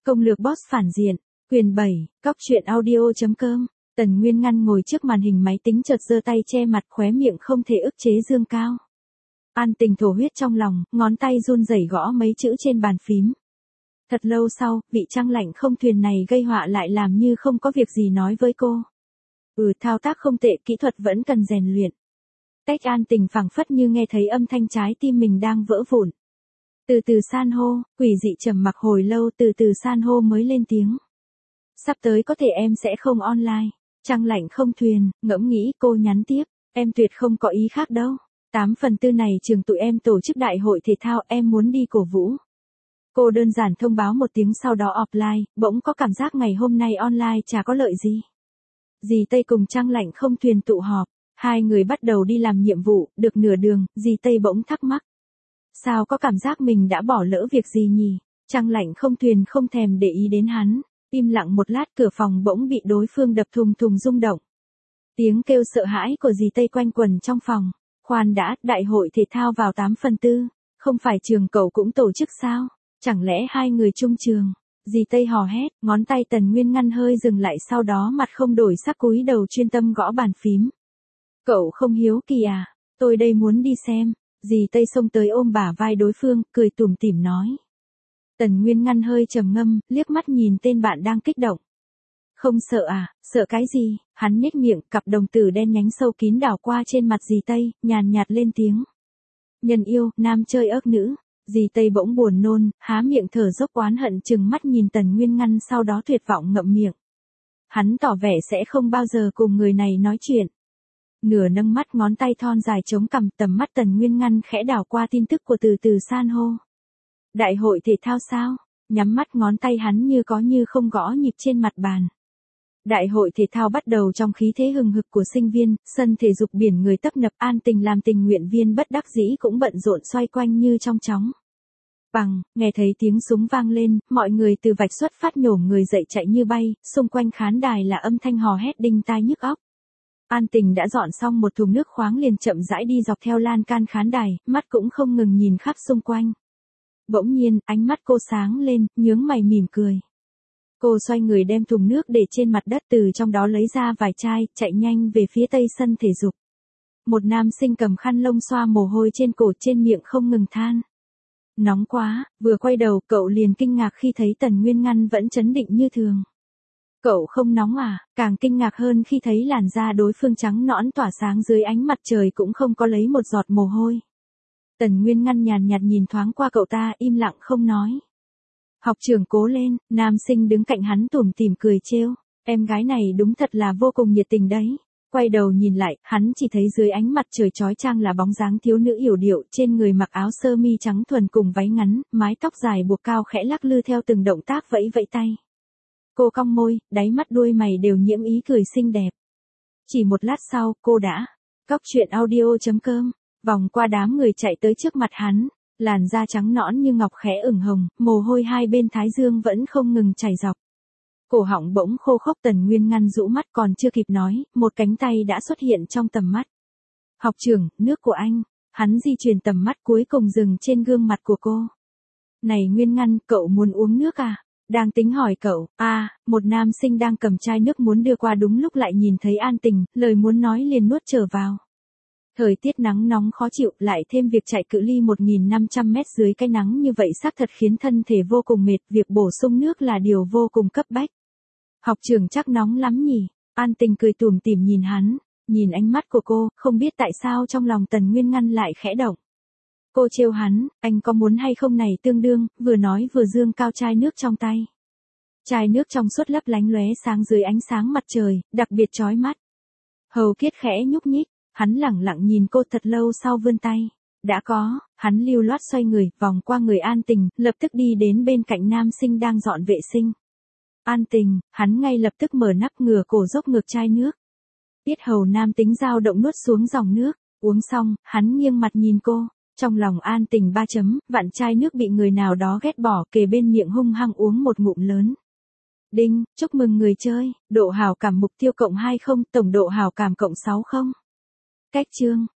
Công lược boss phản diện, quyền 7, cóc truyện audio.com. Tần Nguyên Ngăn ngồi trước màn hình máy tính chợt giơ tay che mặt, khóe miệng không thể ức chế dương cao. An Tình thổ huyết trong lòng, ngón tay run rẩy gõ mấy chữ trên bàn phím. Thật lâu sau, vị trăng lạnh không thuyền này gây họa lại làm như không có việc gì nói với cô. Thao tác không tệ, kỹ thuật vẫn cần rèn luyện. Cách An Tình phảng phất như nghe thấy âm thanh trái tim mình đang vỡ vụn. Từ từ san hô, quỷ dị trầm mặc hồi lâu, từ từ san hô mới lên tiếng. Sắp tới có thể em sẽ không online. Trăng lạnh không thuyền, ngẫm nghĩ cô nhắn tiếp. Em tuyệt không có ý khác đâu. 8/4 này trường tụi em tổ chức đại hội thể thao, em muốn đi cổ vũ. Cô đơn giản thông báo một tiếng sau đó offline, bỗng có cảm giác ngày hôm nay online chả có lợi gì. Dì Tây cùng Trăng lạnh không thuyền tụ họp. Hai người bắt đầu đi làm nhiệm vụ, được nửa đường, dì Tây bỗng thắc mắc. Sao có cảm giác mình đã bỏ lỡ việc gì nhỉ? Trăng lạnh không thuyền không thèm để ý đến hắn. Im lặng một lát, cửa phòng bỗng bị đối phương đập thùng thùng rung động. Tiếng kêu sợ hãi của dì Tây quanh quẩn trong phòng. Khoan đã, đại hội thể thao vào 8/4, không phải trường cậu cũng tổ chức sao? Chẳng lẽ hai người chung trường? Dì Tây hò hét, ngón tay Tần Nguyên Ngăn hơi dừng lại, sau đó mặt không đổi sắc cúi đầu chuyên tâm gõ bàn phím. Cậu không hiếu kỳ à? Tôi đây muốn đi xem. Dì Tây xông tới ôm bả vai đối phương, cười tủm tỉm nói. Tần Nguyên Ngăn hơi trầm ngâm, liếc mắt nhìn tên bạn đang kích động. Không sợ à? Sợ cái gì? Hắn nhếch miệng, cặp đồng tử đen nhánh sâu kín đảo qua trên mặt dì Tây, nhàn nhạt lên tiếng. Nhân yêu, nam chơi ớt nữ. Dì Tây bỗng buồn nôn, há miệng thở dốc oán hận chừng mắt nhìn Tần Nguyên Ngăn, sau đó tuyệt vọng ngậm miệng. Hắn tỏ vẻ sẽ không bao giờ cùng người này nói chuyện. Nửa nâng mắt, ngón tay thon dài chống cằm, tầm mắt Tần Nguyên Ngăn khẽ đảo qua tin tức của từ từ san hô. Đại hội thể thao sao? Nhắm mắt, ngón tay hắn như có như không gõ nhịp trên mặt bàn. Đại hội thể thao bắt đầu trong khí thế hừng hực của sinh viên, sân thể dục biển người tấp nập. An Tình làm tình nguyện viên bất đắc dĩ cũng bận rộn xoay quanh như trong chóng. Bằng, nghe thấy tiếng súng vang lên, mọi người từ vạch xuất phát nhổm người dậy chạy như bay, xung quanh khán đài là âm thanh hò hét đinh tai nhức óc. An Tình đã dọn xong một thùng nước khoáng liền chậm rãi đi dọc theo lan can khán đài, mắt cũng không ngừng nhìn khắp xung quanh. Bỗng nhiên, ánh mắt cô sáng lên, nhướng mày mỉm cười. Cô xoay người đem thùng nước để trên mặt đất, từ trong đó lấy ra vài chai, chạy nhanh về phía tây sân thể dục. Một nam sinh cầm khăn lông xoa mồ hôi trên cổ, trên miệng không ngừng than. Nóng quá, vừa quay đầu cậu liền kinh ngạc khi thấy Tần Nguyên Ngăn vẫn trấn định như thường. Cậu không nóng à? Càng kinh ngạc hơn khi thấy làn da đối phương trắng nõn tỏa sáng dưới ánh mặt trời, cũng không có lấy một giọt mồ hôi. Tần Nguyên Ngăn nhàn nhạt nhìn thoáng qua cậu ta, im lặng không nói. Học trưởng cố lên, nam sinh đứng cạnh hắn tủm tỉm cười trêu. Em gái này đúng thật là vô cùng nhiệt tình đấy. Quay đầu nhìn lại, hắn chỉ thấy dưới ánh mặt trời chói chang là bóng dáng thiếu nữ yểu điệu, trên người mặc áo sơ mi trắng thuần cùng váy ngắn, mái tóc dài buộc cao khẽ lắc lư theo từng động tác vẫy vẫy tay. Cô cong môi, đáy mắt đuôi mày đều nhiễm ý cười xinh đẹp. Chỉ một lát sau, cô đã cóc truyện audio.com, vòng qua đám người chạy tới trước mặt hắn, làn da trắng nõn như ngọc khẽ ửng hồng, mồ hôi hai bên thái dương vẫn không ngừng chảy dọc. Cổ họng bỗng khô khốc, Tần Nguyên Ngăn rũ mắt còn chưa kịp nói, một cánh tay đã xuất hiện trong tầm mắt. Học trưởng, nước của anh. Hắn di chuyển tầm mắt cuối cùng dừng trên gương mặt của cô. Này Nguyên Ngăn, cậu muốn uống nước à? Đang tính hỏi cậu, một nam sinh đang cầm chai nước muốn đưa qua đúng lúc lại nhìn thấy An Tình, lời muốn nói liền nuốt trở vào. Thời tiết nắng nóng khó chịu, lại thêm việc chạy cự ly 1.500 mét dưới cái nắng như vậy xác thật khiến thân thể vô cùng mệt, việc bổ sung nước là điều vô cùng cấp bách. Học trưởng chắc nóng lắm nhỉ? An Tình cười tủm tỉm nhìn hắn, nhìn ánh mắt của cô, không biết tại sao trong lòng Tần Nguyên Ngăn lại khẽ động. Cô trêu hắn, anh có muốn hay không này tương đương, vừa nói vừa dương cao chai nước trong tay. Chai nước trong suốt lấp lánh lóe sáng dưới ánh sáng mặt trời, đặc biệt chói mắt. Hầu Kiết khẽ nhúc nhích, hắn lẳng lặng nhìn cô thật lâu sau vươn tay. Đã có, hắn lưu loát xoay người, vòng qua người An Tình, lập tức đi đến bên cạnh nam sinh đang dọn vệ sinh. An Tình, hắn ngay lập tức mở nắp, ngửa cổ dốc ngược chai nước. Tiết hầu nam tính dao động nuốt xuống dòng nước, uống xong, hắn nghiêng mặt nhìn cô. Trong lòng An Tình vạn chai nước bị người nào đó ghét bỏ, kề bên miệng hung hăng uống một ngụm lớn. Đinh, chúc mừng người chơi, độ hảo cảm mục tiêu +20, tổng độ hảo cảm +60. Cách chương.